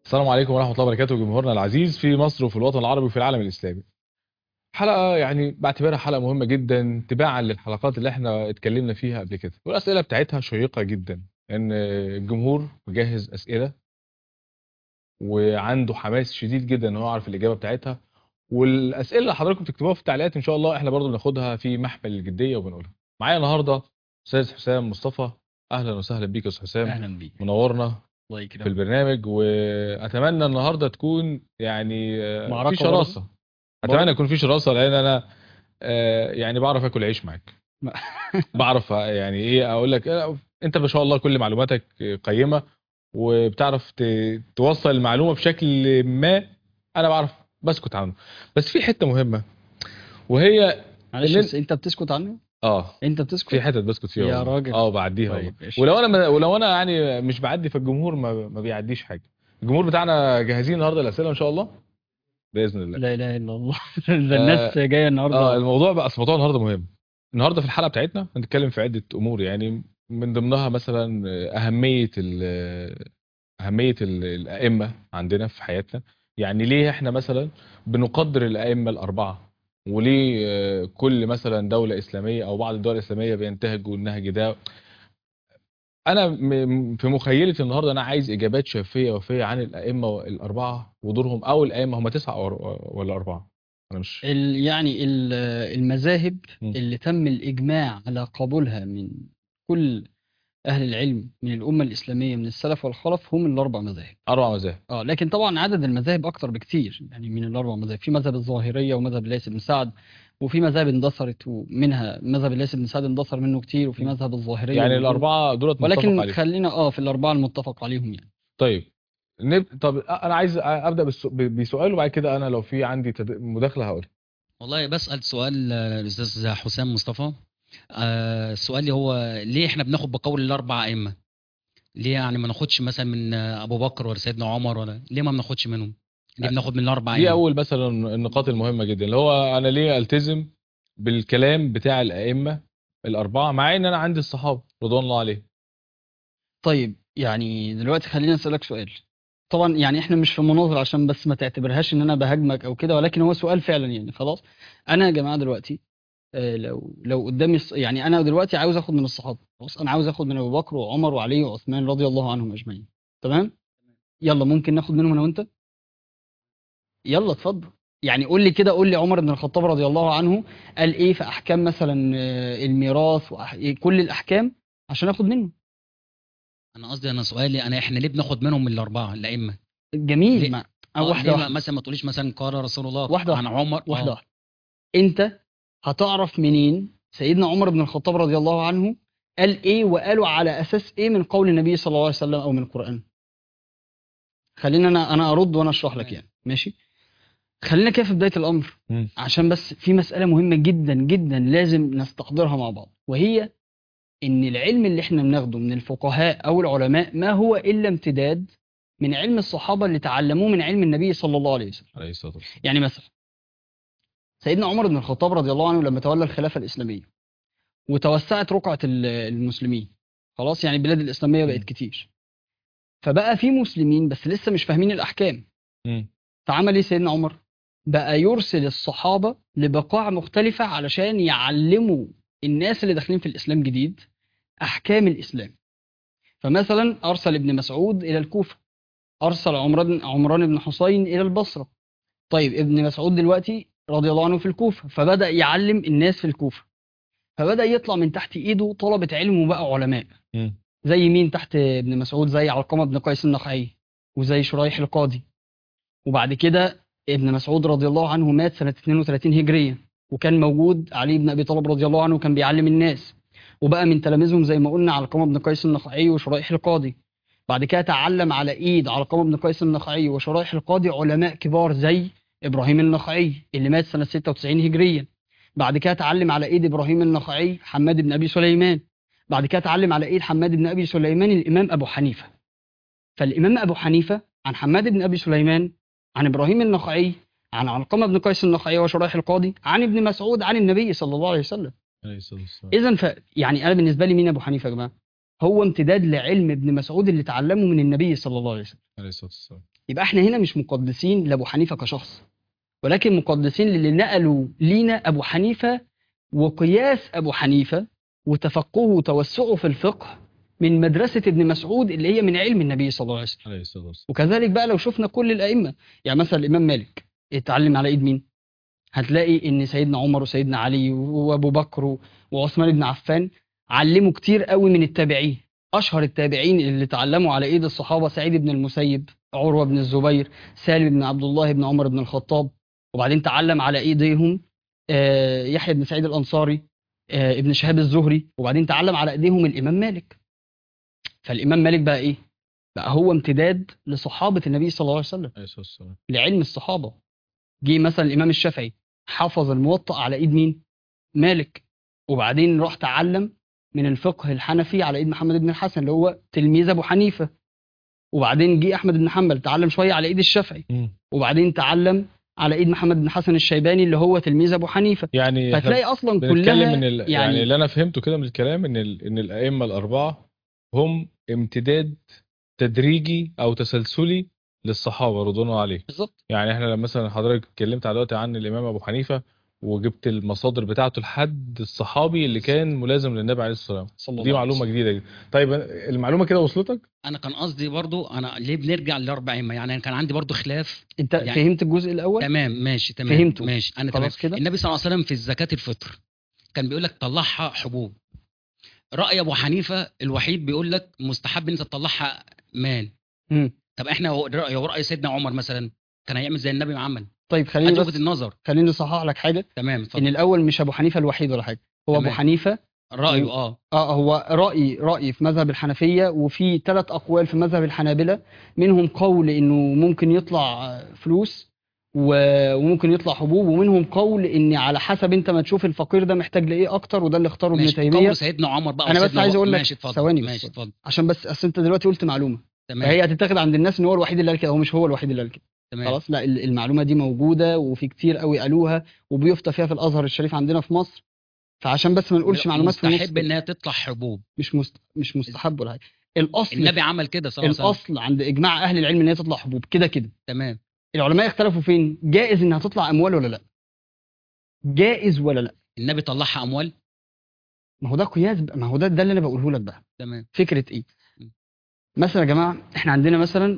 السلام عليكم ورحمة الله وبركاته جمهورنا العزيز في مصر وفي الوطن العربي وفي العالم الإسلامي. حلقة يعني بعتبرها حلقة مهمة جدا تباعا للحلقات اللي احنا اتكلمنا فيها قبل كده، والأسئلة بتاعتها شيقة جدا لأن الجمهور مجهز أسئلة وعنده حماس شديد جدا ان هو يعرف الإجابة بتاعتها، والأسئلة اللي حضراتكم تكتبوها في التعليقات إن شاء الله احنا برضو بناخدها في محمل الجدية وبنقولها. معايا النهاردة أستاذ حسام مصطفى. أهلا وسهلا بيك يا أستاذ حسام، اهلا بيك. منورنا الله في يكرمك. البرنامج، واتمنى النهارده تكون يعني في معركه برضه. شراسه. اتمنى برضه. يكون في شراسه لان انا يعني بعرف اكل عيش معاك. ما- بعرف يعني ايه اقول لك انت ما شاء الله كل معلوماتك قيمه، وبتعرف توصل المعلومه بشكل ما انا بعرف بسكت عنه. بس في حته مهمه وهي معلش، ان بس انت بتسكت عنه؟ اه انت في بتسكت؟ حتت بسكت فيها يا والله، راجل. بعديها والله. طيب ايش؟ ولو انا يعني مش بعدي فالجمهور ما بيعديش حاجه. الجمهور بتاعنا جاهزين النهارده الاسئله ان شاء الله باذن الله. لا اله الا الله. ده الناس اه, جايه النهارده. الموضوع بقى موضوع النهارده مهم. النهارده في الحلقه بتاعتنا هنتكلم في عده امور، يعني من ضمنها مثلا اهميه الائمه عندنا في حياتنا. يعني ليه احنا مثلا بنقدر الائمه الاربعه، وليه كل مثلا دوله اسلاميه او بعض الدول الاسلاميه بينتهجوا النهج ده. انا في مخيلتي النهارده انا عايز اجابات شافيه وفيه عن الائمه الاربعه ودورهم، او الائمه هم تسعه ولا اربعه؟ انا مش يعني المذاهب مم. اللي تم الاجماع على قبولها من كل اهل العلم من الامه الاسلاميه من السلف والخلف هم الاربع مذاهب. اربع مذاهب. لكن طبعا عدد المذاهب اكتر بكتير، يعني من الاربع مذاهب في مذهب الظاهريه ومذهب الليث بن سعد، وفي مذاهب اندثرت ومنها مذهب الليث بن سعد اندثر منه كتير، وفي مم. مذهب الظاهريه يعني موجود. الاربعه دولت متفق ولكن عليهم. خلينا في الاربعه المتفق عليهم يعني. طيب طب انا عايز ابدا بسؤال، وبعد كده انا لو في عندي مداخله هقول. والله بسأل سؤال الأستاذ حسام مصطفى. السؤال هو ليه احنا بناخد بقول الأربع أئمة؟ ليه يعني ما ناخدش مثلا من أبو بكر ولا سيدنا عمر، ولا ليه ما بناخدش منهم؟ ليه بناخد من الأربع دي أئمة؟ اول مثلا النقاط المهمه جدا، اللي هو انا ليه التزم بالكلام بتاع الائمه الاربعه مع ان انا عندي الصحابه رضوان الله عليهم. طيب يعني دلوقتي خلينا اسالك سؤال. طبعا يعني احنا مش في مناظره، عشان بس ما تعتبرهاش ان انا بهاجمك او كده، ولكن هو سؤال فعلا يعني خلاص. انا يا جماعه دلوقتي لو قدامي يعني انا دلوقتي عاوز اخد من الصحابه، خلاص انا عاوز اخد من ابو بكر وعمر وعلي وعثمان رضي الله عنهم اجمعين. تمام. يلا ممكن ناخد منهم انا وانت. يلا اتفضل. يعني قول لي كده، قول لي عمر بن الخطاب رضي الله عنه قال ايه في احكام مثلا الميراث كل الاحكام عشان اخد منه. أنا قصدي، أنا سؤالي أنا إحنا ليه بناخد منهم من الأربعة الأئمة؟ جميل. ليه؟ ما واحده ليه واحده. مثلا ما تقوليش مثلا قال رسول الله واحده عن واحده. عمر؟ واحده واحده. انت هتعرف منين سيدنا عمر بن الخطاب رضي الله عنه قال ايه وقالوا على اساس ايه من قول النبي صلى الله عليه وسلم او من القران؟ خلينا انا ارد وانا اشرح لك تمام. يعني ماشي. خلينا كده في بدايه الامر، مم. عشان بس في مساله مهمه جدا جدا لازم نستحضرها مع بعض، وهي ان العلم اللي احنا بناخده من الفقهاء او العلماء ما هو الا امتداد من علم الصحابه اللي تعلموه من علم النبي صلى الله عليه وسلم. عليه الصلاه والسلام. يعني مثلا سيدنا عمر بن الخطاب رضي الله عنه لما تولى الخلافه الاسلاميه وتوسعت رقعه المسلمين، خلاص يعني البلاد الاسلاميه بقت مم. كتير، فبقى في مسلمين بس لسه مش فاهمين الاحكام. مم. فعمل ايه سيدنا عمر؟ بقى يرسل الصحابه لبقاع مختلفه علشان يعلموا الناس اللي داخلين في الاسلام جديد احكام الاسلام. فمثلا ارسل ابن مسعود الى الكوفه، ارسل عمران بن حسين الى البصره. طيب ابن مسعود دلوقتي رضي الله عنه في الكوفه، فبدا يعلم الناس في الكوفه، فبدا يطلع من تحت ايده طلبه علم وبقى علماء. مم. زي مين تحت ابن مسعود؟ زي علقمه بن قيس النخعي، وزي شريح القاضي. وبعد كده ابن مسعود رضي الله عنه مات سنه 32 هجريه، وكان موجود علي بن ابي طالب رضي الله عنه كان بيعلم الناس، وبقى من تلاميذهم زي ما قلنا علقمه بن قيس النخعي وشريح القاضي. بعد كده تعلم على ايد علقمه بن قيس النخعي وشريح القاضي علماء كبار زي ابراهيم النخعي اللي مات سنه 96 هجريه. بعد كده اتعلم على ايد ابراهيم النخعي حماد بن ابي سليمان. بعد كده اتعلم على ايد حماد بن ابي سليمان الامام ابو حنيفه. فالامام ابو حنيفه عن حماد بن ابي سليمان، عن ابراهيم النخعي، عن علقمه بن قيس النخعي وشريح القاضي، عن ابن مسعود، عن النبي صلى الله عليه وسلم. عليه الصلاه والسلام. اذا يعني انا بالنسبه لي مين ابو حنيفه يا جماعه؟ هو امتداد لعلم ابن مسعود اللي اتعلمه من النبي صلى الله عليه وسلم. عليه الصلاه والسلام. يبقى احنا هنا مش مقدسين لابو حنيفه كشخص، ولكن مقدسين للي نقلوا لينا ابو حنيفه وقياس ابو حنيفه وتفقهه وتوسعه في الفقه من مدرسه ابن مسعود اللي هي من علم النبي صلى الله عليه وسلم. عليه الصلاه والسلام. وكذلك بقى لو شفنا كل الائمه، يعني مثلا الامام مالك اتعلم على ايد مين؟ هتلاقي ان سيدنا عمر وسيدنا علي وابو بكر وعثمان بن عفان علموا كتير قوي من التابعين. اشهر التابعين اللي اتعلموا على ايد الصحابه سعيد بن المسيب، عروه بن الزبير، سالم بن عبد الله بن عمر بن الخطاب، وبعدين تعلم على ايديهم يحيى بن سعيد الانصاري، ابن شهاب الزهري، وبعدين تعلم على ايديهم الامام مالك. فالامام مالك بقى ايه؟ بقى هو امتداد لصحابه النبي صلى الله عليه وسلم، عليه الصلاه والسلام. لعلم الصحابه. جه مثلا الامام الشافعي حفظ الموطأ على ايد مين؟ مالك. وبعدين راح تعلم من الفقه الحنفي على ايد محمد بن الحسن اللي هو تلميذ ابو حنيفه. وبعدين جه احمد بن حنبل تعلم شويه على ايد الشافعي، وبعدين تعلم على ايد محمد بن حسن الشيباني اللي هو تلميذ ابو حنيفه. يعني فتلاقي اصلا بنتكلم كلها ان يعني يعني اللي انا فهمته كده من الكلام ان الائمه الاربعه هم امتداد تدريجي او تسلسلي للصحابه رضوان الله عليهم. بالظبط. يعني احنا لما مثلا حضرتك اتكلمت على دلوقتي عن الامام ابو حنيفه وجبت المصادر بتاعته لحد الصحابي اللي كان ملازم للنبي عليه الصلاه والسلام، صلى دي الله عليه معلومه وسلم. جديده جدا. طيب المعلومه كده وصلتك؟ انا كان قصدي برضو انا ليه بنرجع للاربع ائمه، يعني انا كان عندي برضو خلاف. انت يعني فهمت الجزء الاول؟ تمام ماشي تمام فهمته. ماشي انا تمام. خلاص كده. النبي صلى الله عليه وسلم في الزكاه الفطر كان بيقول لك طلعها حبوب. راي ابو حنيفه الوحيد بيقول لك مستحب ان انت تطلعها مال. مم. طب احنا راي سيدنا عمر مثلا كان هيعمل زي النبي ما عمل. طيب هات وجهه النظر. خليني اصحح لك حاجه. تمام ان اتفضل. الاول مش ابو حنيفه الوحيد ولا حاجه، هو ابو تمام. حنيفه رايه هو رأي في مذهب الحنفية، وفي 3 أقوال في مذهب الحنابلة. منهم قول إنه ممكن يطلع فلوس وممكن يطلع حبوب، ومنهم قول إن على حسب أنت ما تشوف الفقير ده محتاج لإيه أكتر، وده اللي اختاره ابن ماشي. تيمية. قول سيدنا عمر بقى أنا بس وسيدنا عايز أقول لك ماشي اتفضل. ثواني ماشي بس، اتفضل. عشان بس أصل أنت دلوقتي قلت معلومة، تمام فهي هتتاخد عند الناس إن هو الوحيد اللي قال كده. هو مش هو الوحيد اللي قال كده. تمام. خلاص، لا، المعلومة دي موجودة وفي كتير قوي قالوها وبيفتى فيها في الأزهر الشريف عندنا في مصر. فعشان بس ما نقولش معلومات في النص مستحب كده. ان هي تطلع حبوب. مش مستحب ولا حاجه. الاصل النبي عمل كده صلى الله عليه وسلم. الاصل عند اجماع اهل العلم ان هي تطلع حبوب كده كده. تمام. العلماء اختلفوا فين؟ جائز انها تطلع اموال ولا لا؟ جائز ولا لا؟ النبي طلعها اموال. ما هو ده قياس بقى، ما هو ده اللي انا بقوله لك بقى. تمام. فكره ايه؟ مثلا يا جماعه احنا عندنا مثلا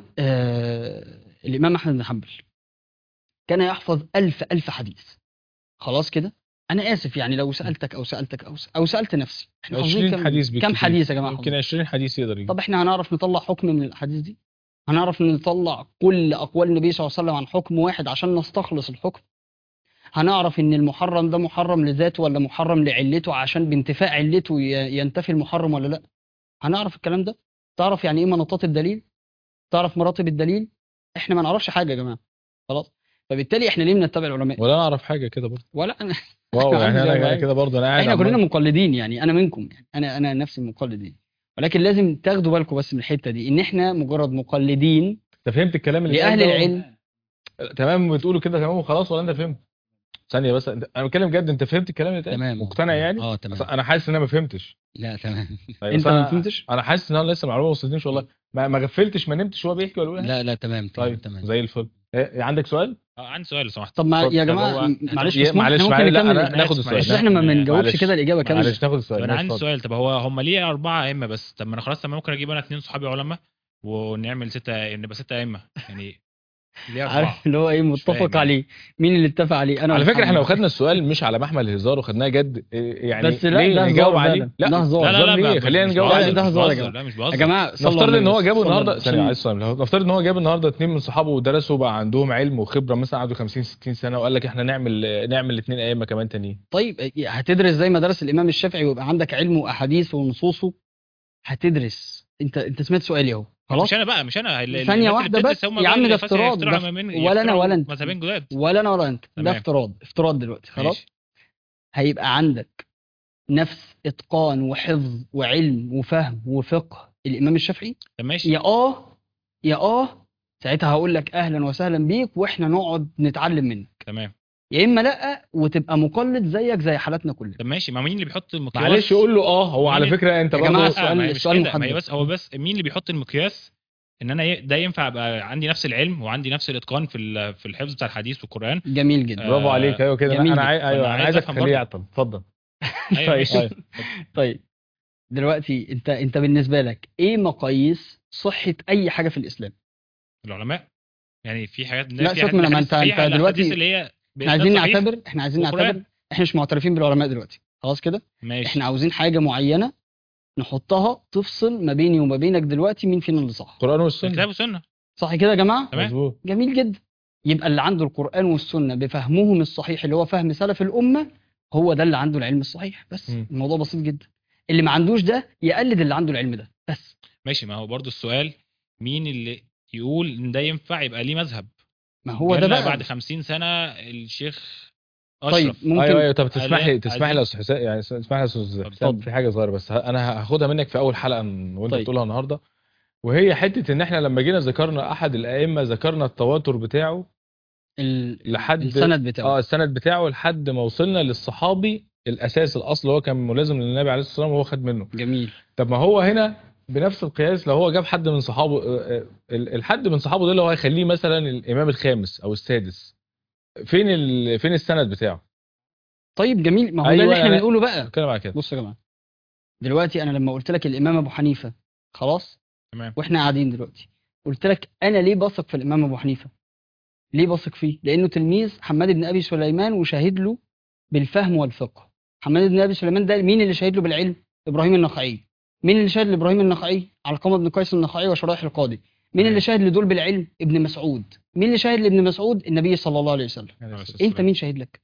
الامام احمد بن حنبل كان يحفظ 1000 حديث. خلاص كده. انا اسف يعني لو سالتك او سالت نفسي، احنا حافظين 20 حديث كم بالكتير. حديث يا جماعه؟ يمكن حافظين؟ 20 حديث يقدر يجيب. طب احنا هنعرف نطلع حكم من الاحاديث دي؟ هنعرف نطلع كل اقوال النبي صلى الله عليه وسلم عن حكم واحد عشان نستخلص الحكم؟ هنعرف ان المحرم ده محرم لذاته ولا محرم لعلته عشان بانتفاء علته ينتفي المحرم ولا لا؟ هنعرف الكلام ده؟ تعرف يعني ايه مناطات الدليل؟ تعرف مراتب الدليل؟ احنا ما نعرفش حاجه يا جماعه. خلاص. فبالتالي احنا ليه بنتبع العلماء؟ ولا اعرف حاجه كده برضه. ولا انا واو، عندي يعني انا حاجة. كده برضه انا قاعد احنا كلنا عمال. مقلدين، يعني انا منكم، يعني انا نفسي مقلدين. ولكن لازم تاخدوا بالكم بس من الحته دي ان احنا مجرد مقلدين انت فهمت الكلام اللي لاهل اتقال ده العلم. تمام، بتقوله كده تمام وخلاص، ولا انت فهمت؟ ثانيه بس، انا بتكلم جد، انت فهمت الكلام اللي اتقال؟ تمام. مقتنع يعني؟ تمام. أصل انا حاسس ان انا ما فهمتش. لا تمام. طيب انت بس ما فهمتش؟ انا حاسس ان انا لسه المعلومه ما وصلتنيش والله. ما غفلتش، ما نمتش وهو بيحكي ولا بيقول حاجة؟ لا تمام طيب تمام. زي الفل. عندك سؤال؟ عندي سؤال لو سمحت. طب ما اتفضل. يا طب جماعه هو- معلش يا- مسموح، معلش احنا ممكن معلش، لا نكمل. انا ناخد السؤال. بس احنا ما بنجاوبش معلش. كده الاجابه كامله. معلش ناخد طب السؤال. انا ماشي، عندي اتفضل. سؤال. طب هم ليه 4 ائمه بس؟ طب ما انا خلاص، طب ما ممكن اجيب انا 2 صحابي علماء ونعمل 6، نبقى 6 ائمه يعني. ليه 4؟ عارف اللي هو ايه مش فاهم متفق يعني. عليه؟ مين اللي اتفق عليه؟ انا على فكره احنا لو ومحمد. خدنا السؤال مش على محمل الهزار وخدناه جد، يعني بس لا، ليه ده نجاوب هزار عليه؟ فعلا. لا ده هزار. لا هزار ليه؟ مش خلينا نجاوب بهزر، عليه. ده مش هزار يا بهزر، جماعه. لا مش يا بهزر. جماعه صلوا نفترض على ان هو النبي. جابه صلوا على النهارده النبي. ثانيه، عشان عايز اسال. نفترض ان هو جاب النهارده 2 من صحابه ودرسوا وبقى عندهم علم وخبره، مثلا قعدوا 50 60 سنه، وقال لك احنا نعمل 2 ائمه كمان تانيين. طيب هتدرس زي ما درس الامام الشافعي ويبقى عندك علم واحاديث ونصوصه؟ هتدرس. انت سمعت سؤالي اهو. خلاص. مش انا بقى، مش انا ثانيه الناس واحده اللي بتدرس بس هم يا بقى عم، ده اللي فاسد افتراض. يخترعوا ده من ولا انا ولا انت مذهبين جداد. ولا انا ولا انت. ده تمام. افتراض دلوقتي. خلاص. ماشي. هيبقى عندك نفس اتقان وحفظ وعلم وفهم وفقه الامام الشافعي؟ طب ماشي. يا ساعتها هقول لك اهلا وسهلا بيك واحنا نقعد نتعلم منك. تمام. يا اما لا وتبقى مقلد زيك زي حالاتنا كلنا. طب ماشي، ما مين اللي بيحط المقياس؟ معلش يقول له هو على مين؟ فكره انت يا جماعة برضه السؤال- ما هي مش السؤال كده، ما هي محدد. بس هو بس مين اللي بيحط المقياس ان انا ده ينفع ابقى عندي نفس العلم وعندي نفس الاتقان في الحفظ بتاع الحديث والقران. جميل جدا. برافو عليك. ايوه كده. جميل انا جدا. ايوه فأنا انا عايز عايزك أفهم تخليه برضه. يعطل. اتفضل. ايوه طيب. ماشي. ايوه. طيب دلوقتي انت بالنسبه لك ايه مقاييس صحه اي حاجه في الاسلام؟ العلماء يعني في حاجات، لا في سيبك من حديث ما انت صحيحه، انت الاحاديث دلوقتي اللي هي احنا باسناد عايزين صحيح نعتبر وقران. احنا مش معترفين بالعلماء دلوقتي، خلاص كده. ماشي. احنا عاوزين حاجه معينه نحطها تفصل ما بيني وما بينك دلوقتي مين فينا اللي صح. القران والسنه. الكتاب والسنه. صح كده يا جماعه؟ تمام. مظبوط. جميل جدا. يبقى اللي عنده القرآن والسنة بفهمهم الصحيح اللي هو فهم سلف الأمة، هو ده اللي عنده العلم الصحيح. بس الموضوع بسيط جدا. اللي ما عندوش ده يقلد اللي عنده العلم ده بس. ماشي. ما هو برضو السؤال مين اللي يقول ان ده ينفع يبقى ليه مذهب؟ ما هو ده جالنا بقى. بعد 50 سنة الشيخ طيب اشرف. ممكن. ايوه طب تسمح لي عايزين- يا استاذ حسام، يعني تسمح لي يا استاذ حسام اتفضل. في حاجه صغيره بس انا هاخدها منك في اول حلقه وانت طيب. بتقولها النهارده، وهي حته ان احنا لما جينا ذكرنا احد الائمه ذكرنا التواتر بتاعه لحد السند بتاعه. السند بتاعه لحد ما وصلنا للصحابي الاساس الاصل هو كان ملازم للنبي عليه الصلاه والسلام وهو خد منه. جميل. طب ما هو هنا بنفس القياس لو هو جاب حد من صحابه الحد من صحابه ده اللي هو هيخليه مثلا الامام الخامس او السادس، فين السند بتاعه؟ طيب جميل. ما هو ده أيوة اللي احنا يعني بنقوله بقى. بتكلم على كده. بص يا جماعة، دلوقتي انا لما قلت لك الامام ابو حنيفة، خلاص، تمام. واحنا قاعدين دلوقتي قلت لك انا ليه بثق في الامام ابو حنيفة؟ ليه بثق فيه؟ لانه تلميذ حماد بن ابي سليمان وشاهد له بالفهم والفقه. حماد بن ابي سليمان ده مين اللي شاهد له بالعلم؟ ابراهيم النخعي. مين اللي شاهد لابراهيم النخعي؟ علقمه بن قيس النخعي وشرائح القاضي. مين اللي شاهد لدول بالعلم؟ ابن مسعود. مين اللي شاهد لابن مسعود؟ النبي صلى الله عليه وسلم. انت مين شاهد لك؟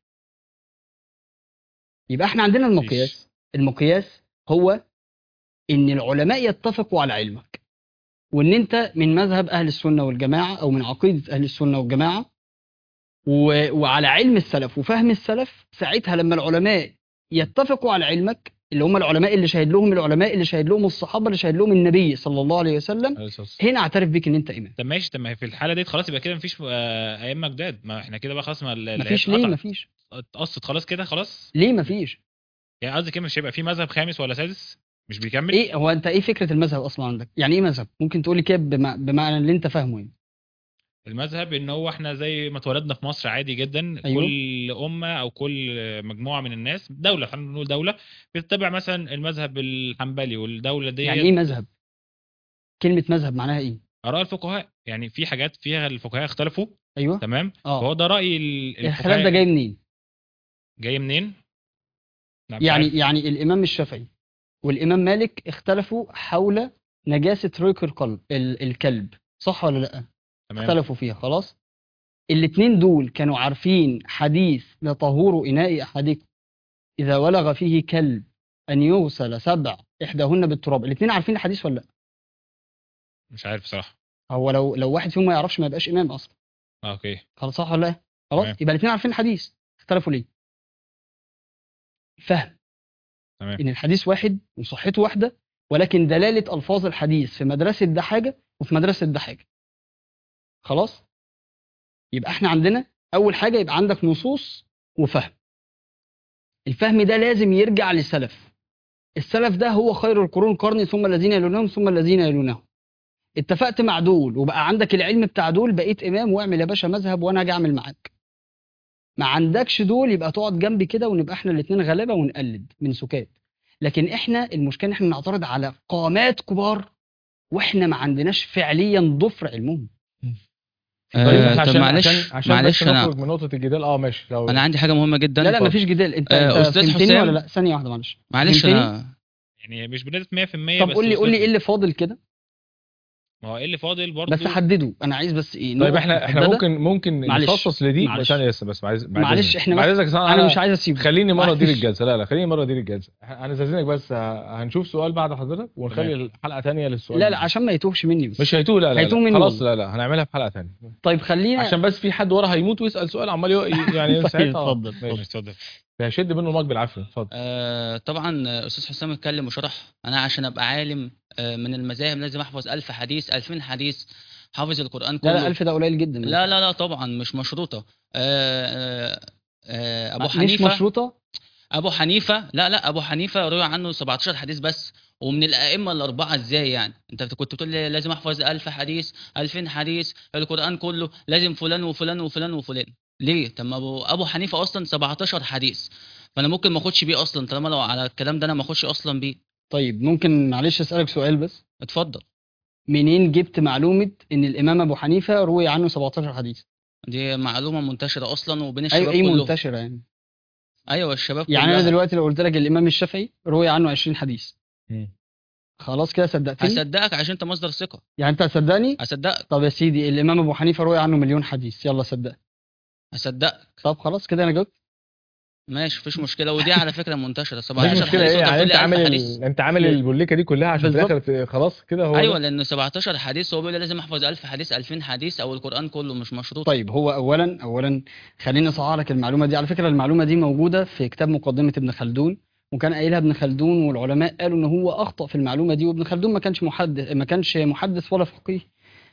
يبقى احنا عندنا المقياس. المقياس هو ان العلماء يتفقوا على علمك، وان انت من مذهب اهل السنه والجماعه او من عقيده اهل السنه والجماعه وعلى علم السلف وفهم السلف. ساعتها لما العلماء يتفقوا على علمك، اللي هم العلماء اللي شاهد لهم الصحابه اللي شاهد لهم النبي صلى الله عليه وسلم، هنا اعترف بيك ان انت امام. طب ماشي. طب ما في الحاله دي خلاص يبقى كده مفيش ائمه جداد. ما احنا كده بقى خلاص. مفيش. ليه مفيش؟ اتقصت خلاص كده خلاص. ليه مفيش؟ يعني قصدي كده مش هيبقى في مذهب خامس ولا سادس؟ مش بيكمل؟ ايه هو انت ايه فكره المذهب اصلا عندك؟ يعني ايه مذهب؟ ممكن تقولي كده بمعنى اللي انت فاهمه يعني. المذهب ان هو احنا زي ما اتولدنا في مصر عادي جدا. أيوه. كل امه او كل مجموعه من الناس، دوله، خلينا نقول دوله، بتتبع مثلا المذهب الحنبلي، والدوله دي يعني ايه مذهب؟ كلمه مذهب معناها ايه؟ اراء الفقهاء. يعني في حاجات فيها الفقهاء اختلفوا. ايوه. تمام. فهو ده راي الخلاف ده جاي منين؟ جاي منين؟ يعني الامام الشافعي والامام مالك اختلفوا حول نجاسه ريق الكلب، صح ولا لا؟ تمام. اختلفوا فيها، خلاص. الاثنين دول كانوا عارفين حديث لطهور اناء احدكم اذا ولغ فيه كلب ان يغسل 7 احداهن بالتراب. الاثنين عارفين الحديث ولا لا؟ مش عارف بصراحه. هو لو واحد فيهم ما يعرفش ما يبقاش امام اصلا. اوكي. خلاص، صح ولا لا؟ خلاص. تمام. يبقى الاثنين عارفين الحديث. اختلفوا ليه؟ فهم. تمام. ان الحديث واحد وصحته واحده، ولكن دلاله الفاظ الحديث في مدرسه ده حاجه وفي مدرسه ده حاجه. خلاص. يبقى احنا عندنا اول حاجه يبقى عندك نصوص وفهم. الفهم ده لازم يرجع للسلف. السلف ده هو خير القرون قرني ثم الذين يلونهم ثم الذين يلونهم. اتفقت مع دول وبقى عندك العلم بتاع دول، بقيت امام واعمل يا باشا مذهب وانا هاجي اعمل معاك. ما عندكش دول يبقى تقعد جنبي كده ونبقى احنا الاثنين غلابه ونقلد من سكات. لكن احنا المشكله ان احنا نعترض على قامات كبار واحنا ما عندناش فعليا ضفر علمهم. طب معلش بس انا نخرج من نقطه الجدال. ماشي. لو عندي حاجه مهمه جدا. لا مفيش جدال. انت أستاذ فهمتني حسام. ولا لا؟ ثانيه واحده معلش. معلش فهمتني؟ انا يعني مش بنسبه 100%. طب بس قول لي وصلت ايه اللي فاضل كده. ما هو ايه اللي فاضل برضه؟ بس حدده. انا عايز بس ايه طيب نقط احنا محددة. ممكن معلش. نخصص لدي معلش. ثانيه بس معلش احنا بعد بس اذنك انا مش عايز اسيبه. خليني مره ادير معلش. الجلسه. لا خليني مره ادير الجلسه. هنستاذنك بس هنشوف سؤال بعد حضرتك ونخلي تمام. الحلقه ثانيه للسؤال. لا عشان ما يتوهش مني بس. مش هيتوه. لا هيتوه مني خلاص. والله. لا هنعملها في حلقه ثانيه. طيب خلينا عشان بس في حد ورا هيموت ويسال سؤال عمال يعني طيب ساعتها اتفضل. ماشي. اتفضل. هشد منه المايك بالعافيه. اتفضل. طبعا استاذ حسام اتكلم وشرح. انا عشان ابقى عالم من المذاهب لازم احفظ 1000 حديث 2000 حديث، حافظ القران كله. لا 1000 ده قليل جدا. لا طبعا مش مشروطه. ابو مش حنيفه مشروطه. ابو حنيفه لا ابو حنيفه روى عنه 17 حديث بس، ومن الائمه الاربعه ازاي يعني؟ انت كنت بتقول لي لازم احفظ 1000 حديث 2000 حديث القران كله لازم فلان وفلان وفلان وفلان. ليه؟ طب ما ابو حنيفه اصلا 17 حديث، فانا ممكن ما اخدش بيه اصلا طالما لو على الكلام ده انا ما اخدش اصلا بيه. طيب ممكن معلش اسالك سؤال بس؟ اتفضل. منين جبت معلومه ان الامام ابو حنيفه روي عنه 17 حديث؟ دي معلومه منتشره اصلا وبين ايوه الشباب ايه كلهم. منتشره يعني؟ ايوه الشباب يعني انا كلها. دلوقتي لو قلت لك الامام الشافعي روي عنه 20 حديث، مم. خلاص كده صدقتني؟ هصدقك عشان انت مصدر ثقه. يعني انت هتصدقني؟ هصدقك. طب يا سيدي الامام ابو حنيفه روي عنه مليون حديث، يلا صدق. هصدقك. طب خلاص كده انا جاوبت. ماشي مفيش مشكله، ودي على فكره منتشره مفيش 17 مشكله حديث ايه وانت يعني؟ بتقول انت لي 1000 عامل حديث. انت عامل البوليكه دي كلها عشان في بالظبط. الاخر خلاص كده هو ايوه ده. لان 17 حديث هو بيقول لي لازم احفظ 1000 حديث 2000 حديث او القران كله مش مشروط. طيب هو اولا خليني اصحح لك المعلومه دي. على فكره المعلومه دي موجوده في كتاب مقدمه ابن خلدون، وكان قايلها ابن خلدون والعلماء قالوا ان هو اخطا في المعلومه دي. وابن خلدون ما كانش محدث ولا فقيه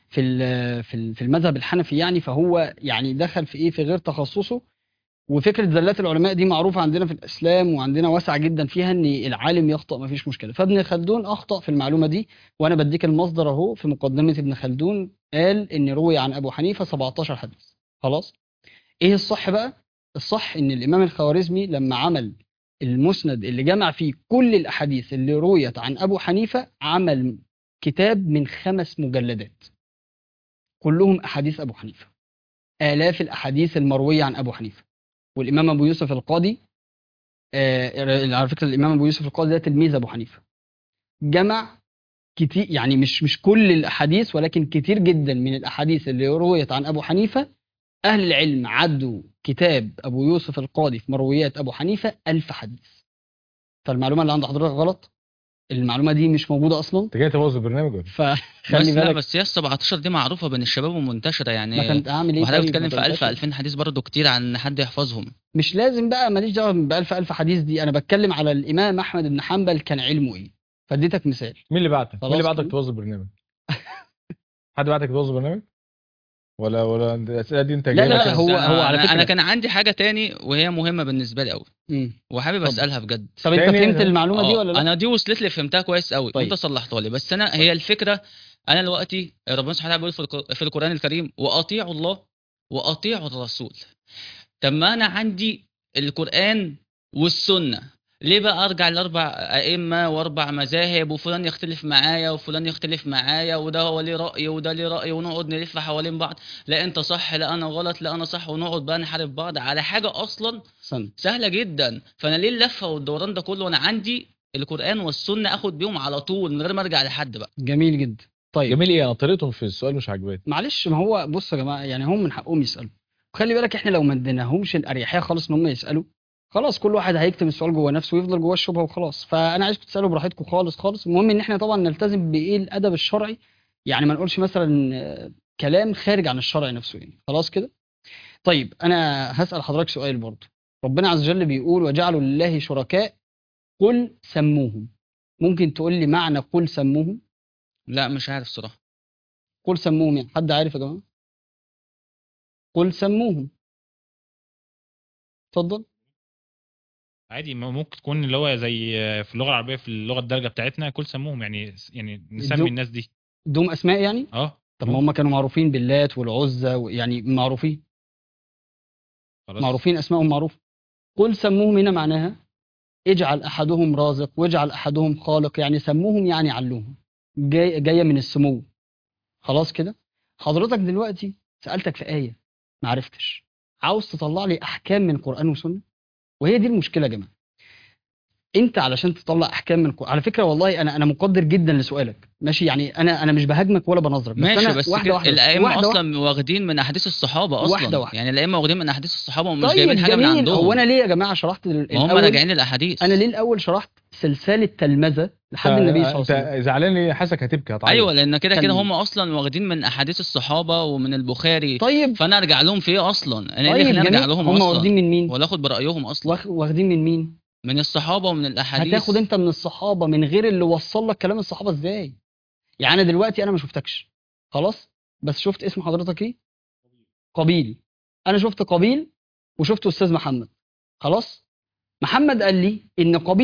في المذهب الحنفي يعني، فهو يعني دخل في ايه، في غير تخصصه. وفكره زلات العلماء دي معروفه عندنا في الاسلام وعندنا واسعه جدا فيها ان العالم يخطا ما فيش مشكله. فابن خلدون اخطا في المعلومه دي، وانا بديك المصدر اهو في مقدمه ابن خلدون، قال ان روي عن ابو حنيفه 17 حديث. خلاص. ايه الصح بقى؟ الصح ان الامام الخوارزمي لما عمل المسند اللي جمع فيه كل الاحاديث اللي رويت عن ابو حنيفه، عمل كتاب من 5 مجلدات كلهم احاديث ابو حنيفه، الاف الاحاديث المرويه عن ابو حنيفه. والامام ابو يوسف القاضي، على فكره الامام ابو يوسف القاضي ده تلميذ ابو حنيفه، جمع كتير يعني مش كل الاحاديث ولكن كتير جدا من الاحاديث اللي رويت عن ابو حنيفه. اهل العلم عدوا كتاب ابو يوسف القاضي في مرويات ابو حنيفه 1000 حديث. فالمعلومه اللي عند حضرتك غلط، المعلومه دي مش موجوده اصلا، انت جاي تبوظ البرنامج ولا؟ فخلي بس لا بالك. بس هي ال 17 دي معروفه بين الشباب ومنتشره ما يعني. كنت اعمل ايه؟ وحضرتك طيب ما بتتكلم في 1000 تنتشر. 2000 حديث برضه كتير عن ان حد يحفظهم. مش لازم بقى، ماليش دعوه ب1000 حديث دي، انا بتكلم على الامام احمد بن حنبل كان علمه ايه، فاديتك مثال. مين اللي بعتك؟ مين اللي خلاص بعتك كده. تبوظ البرنامج؟ حد بعتك تبوظ البرنامج؟ ولا الاسئله دي انت لا، جايبها لا، كده؟ هو على انا فكره. كان عندي حاجه تاني وهي مهمه بالنسبه لي قوي وحابب اتفضل. اسالها بجد. طب انت تاني؟ فهمت المعلومه دي ولا لا؟ انا دي وصلت لي فهمتها كويس قوي طيب. وانت صلحتها لي، بس انا هي الفكره. انا دلوقتي ربنا سبحانه وتعالى بيقول في القران الكريم واطيعوا الله واطيعوا الرسول. طب ما انا عندي القران والسنه، ليه بقى ارجع لاربع ائمه واربع مذاهب وفلان يختلف معايا وفلان يختلف معايا وده هو ليه راي وده ليه راي ونقعد نلف حوالين بعض؟ لا انت صح لا انا غلط لا انا صح ونقعد بقى نحارب بعض على حاجه اصلا سنة. سهله جدا. فانا ليه اللفه والدوران ده كله وانا عندي القران والسنه اخد بيهم على طول من غير ما ارجع لحد بقى؟ جميل جدا. طيب جميل ايه؟ انا طريقتهم في السؤال مش عاجباني. معلش، ما هو بص يا جماعه، يعني هم من حقهم يسالوا. وخلي بالك احنا لو ما اديناهمش الاريحيه خالص ان هم يسالوا، خلاص كل واحد هيكتب السؤال جوه نفسه ويفضل جواه الشبهه وخلاص. فانا عايزكم تسالوا براحتكم خالص خالص. المهم ان احنا طبعا نلتزم بايه، الادب الشرعي، يعني ما نقولش مثلا كلام خارج عن الشرع نفسه يعني. خلاص كده. طيب انا هسال حضرتك سؤال برضه. ربنا عز وجل بيقول وجعلوا لله شركاء قل سموهم. ممكن تقول لي معنى قل سموهم؟ لا مش عارف صراحه. قل سموهم يعني حد عارف يا جماعه؟ قل سموهم. اتفضل. عادي ممكن تكون اللي هو زي في اللغه العربيه في اللغه الدارجه بتاعتنا كل سموهم يعني نسمي الناس دي. دوم اسماء يعني؟ اه طب ما هم كانوا معروفين باللات والعزى يعني معروفين، خلاص. معروفين اسمائهم معروفه. قل سموهم هنا معناها اجعل احدهم رازق واجعل احدهم خالق، يعني سموهم يعني علوهم، جايه من السمو. خلاص كده. حضرتك دلوقتي سالتك في ايه ما عرفتش، عاوز تطلع لي احكام من قران وسنه، وهي دي المشكله يا جماعه. انت علشان تطلع احكام من على فكره والله انا مقدر جدا لسؤالك، ماشي يعني انا مش بهاجمك ولا بنظرك، بس ماشي انا بس واحده كده واحده بس. الائمه واحده واحده. اصلا واخدين من احاديث الصحابه اصلا. واحدة واحدة. يعني الائمه واخدين من احاديث الصحابه ومش طيب جايبين حاجه من جميل. عندهم. هو انا ليه يا جماعه شرحت ما هم الاول؟ راجعين الاحاديث. انا ليه الاول شرحت سلسله تلمذه لحد النبي صلى الله عليه وسلم؟ انت زعلان ليه؟ حاسك هتبكي هتعيط. ايوه لان كده كان- هم اصلا واخدين من احاديث الصحابه ومن البخاري. طيب فانا ارجع لهم في ايه اصلا؟ انا طيب ليه خليني ارجع جميل. لهم هم اصلا واخدين من مين؟ ولا اخد برايهم اصلا؟ واخدين من مين؟ من الصحابه ومن الاحاديث. هتاخد انت من الصحابه من غير اللي وصل لك كلام الصحابه ازاي؟ يعني انا دلوقتي انا ما شفتكش خلاص، بس شفت اسم حضرتك ايه؟ قابيل. انا شفت قابيل وشفت استاذ محمد. خلاص. محمد قال لي ان قابيل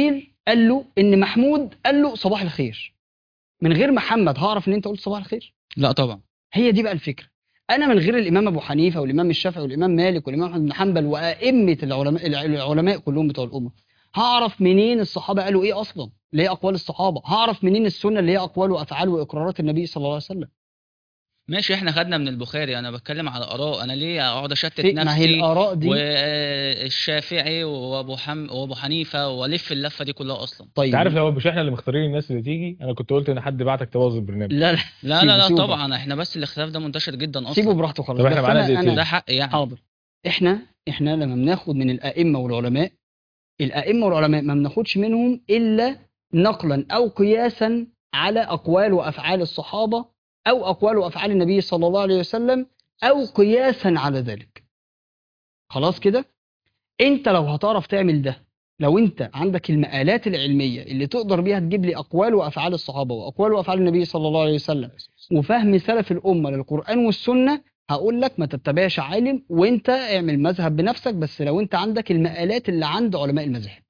قال له ان محمود قال له صباح الخير، من غير محمد هعرف ان انت قلت صباح الخير؟ لا طبعا. هي دي بقى الفكره. انا من غير الامام ابو حنيفه والامام الشافعي والامام مالك والامام احمد بن حنبل وائمه العلماء كلهم بتوع الامه، هعرف منين الصحابه قالوا ايه اصلا؟ اللي هي اقوال الصحابه. هعرف منين السنه اللي هي اقوال وافعال واقرارات النبي صلى الله عليه وسلم؟ ماشي، احنا خدنا من البخاري، انا بتكلم على اراء، انا ليه اقعد اشتت ما هي نفسي الاراء دي. والشافعي وابو حنيفه والف اللفه دي كلها اصلا؟ انت طيب عارف لو مش احنا اللي مختارين الناس اللي تيجي، انا كنت قلت ان حد بعتك تبوظ البرنامج. لا لا لا لا لا سيبه طبعا، احنا بس الاختلاف ده منتشر جدا اصلا. سيبه براحته خلاص. طب احنا بس معانا انا دقيقتين. ده حق يعني. حاضر. احنا لما بناخد من الائمه والعلماء، الائمه والعلماء ما بناخدش منهم الا نقلا او قياسا على اقوال وافعال الصحابه او اقوال وافعال النبي صلى الله عليه وسلم، او قياسا على ذلك. خلاص كده. انت لو هتعرف تعمل ده، لو انت عندك المقالات العلميه اللي تقدر بيها تجيب لي اقوال وافعال الصحابه واقوال وافعال النبي صلى الله عليه وسلم وفهم سلف الامه للقران والسنه، هقول لك ما تتبعش عالم وانت اعمل مذهب بنفسك، بس لو انت عندك المقالات اللي عند علماء المذاهب.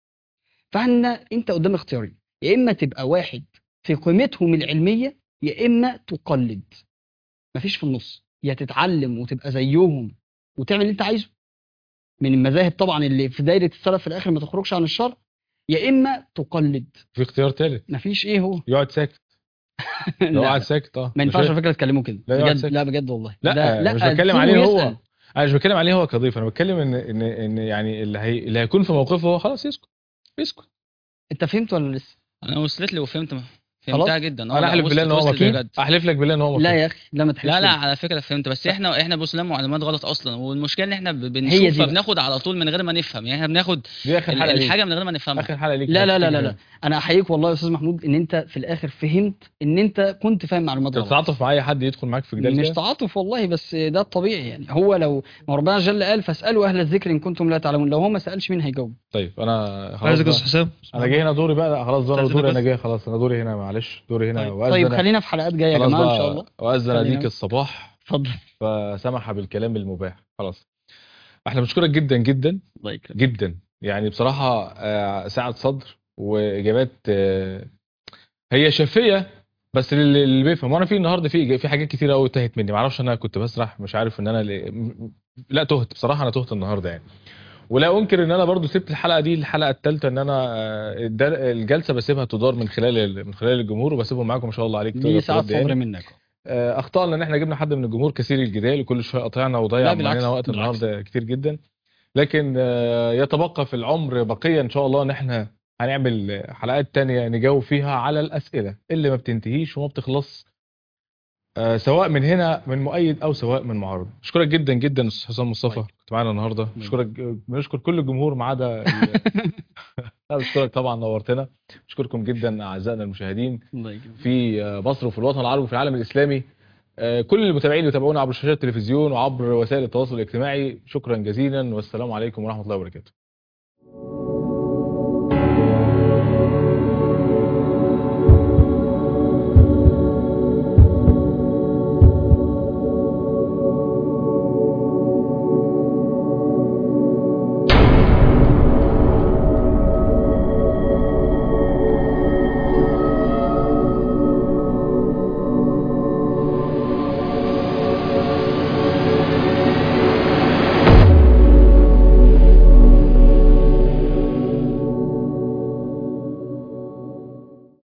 انت قدام اختيارين، يا اما تبقى واحد في قيمتهم العلميه، يا اما تقلد. مفيش في النص. يا تتعلم وتبقى زيهم وتعمل اللي انت عايزه من المذاهب طبعا اللي في دايره السلف في الاخر ما تخرجش عن الشرع، يا اما تقلد. في اختيار ثالث، مفيش. ايه هو؟ يقعد ساكت. لو لا قعد لا. ساكت ما ينفعش مش- على فكره تكلموا كده لا يقعد بجد. ساكت. لا بجد والله. لا ده لا، مش بتكلم سيبه عليه هو، يسأل. انا مش بتكلم عليه هو كضيف، انا بتكلم ان يعني اللي هيكون في موقفه هو خلاص يسكت يسكت. انت فهمت ولا لسه؟ انا وصلت لي وفهمت، خلاص. فهمتها جدا. انا احلف بالله ان هو وصلت مكتوب، بجد. احلف لك بالله ان هو لا مكتوب. يا اخي لا، ما تحلفش لا لا بالله. على فكره فهمت، بس احنا بنسلم معلومات غلط اصلا، والمشكله ان احنا هي بنشوف دي بقى. فبناخد على طول من غير ما نفهم، يعني احنا بناخد دي اخر حلقه ليك، الحاجه من غير ما نفهمها. اخر حلقه ليك. لا لا لا هتيجي لا لا. هنا. انا احييك والله يا استاذ محمود ان انت في الاخر فهمت ان انت كنت فاهم معلومات انت غلط. بتتعاطف مع اي حد يدخل معاك في جدال مش كده؟ تعاطف والله، بس ده الطبيعي يعني. هو لو ما ربنا جل قال فاسالوا اهل الذكر ان كنتم لا تعلمون، لو هو ما سالش مين هيجاوب؟ طيب انا خلاص عايزك يا بقى. استاذ حسام. انا جاي هنا دوري بقى، خلاص ده انا استاذنك دوري، بس. انا جاي خلاص، انا دوري هنا، معلش دوري هنا. طيب. طيب واذن خلينا في حلقات جايه يا خلاص جماعه ان شاء الله. بقى، واذن خلينا. ديك الصباح اتفضل. فسمح بالكلام المباح. خلاص احنا بنشكرك جدا جدا الله يكرمك. جدا، يعني بصراحه سعة صدر واجابات هي شافيه، بس اللي بيفهم. وانا في النهارده في حاجات كتيره قوي تاهت مني، معرفش انا كنت بسرح، مش عارف ان انا لا تهت بصراحه، انا تهت النهارده يعني. ولا انكر ان انا برضو سبت الحلقه دي الحلقه الثالثه، ان انا الجلسه بسيبها تدار من خلال الجمهور، وبسيبهم معاكم. ما شاء الله عليك دي تقدر ساعة ترد يعني. صبر منك. اخطأنا ان احنا جبنا حد من الجمهور كثير الجدال، وكل شويه قطعنا لا وضيع بالعكس، معانا وقت بالعكس. النهارده كتير جدا. لكن يتبقى في العمر بقيه ان شاء الله ان احنا هنعمل حلقات تانية نجاوب فيها على الاسئله اللي ما بتنتهيش وما بتخلص، سواء من هنا من مؤيد او سواء من معارض. اشكرك جدا جدا استاذ حسام مصطفى، طيب. كنت معانا النهارده. اشكرك، بنشكر كل الجمهور ما عدا لا بشكرك طبعا، نورتنا. اشكركم جدا اعزائنا المشاهدين الله يكرمك. في مصر وفي الوطن العربي وفي العالم الاسلامي. كل المتابعين اللي بيتابعونا عبر شاشات التلفزيون وعبر وسائل التواصل الاجتماعي، شكرا جزيلا، والسلام عليكم ورحمه الله وبركاته.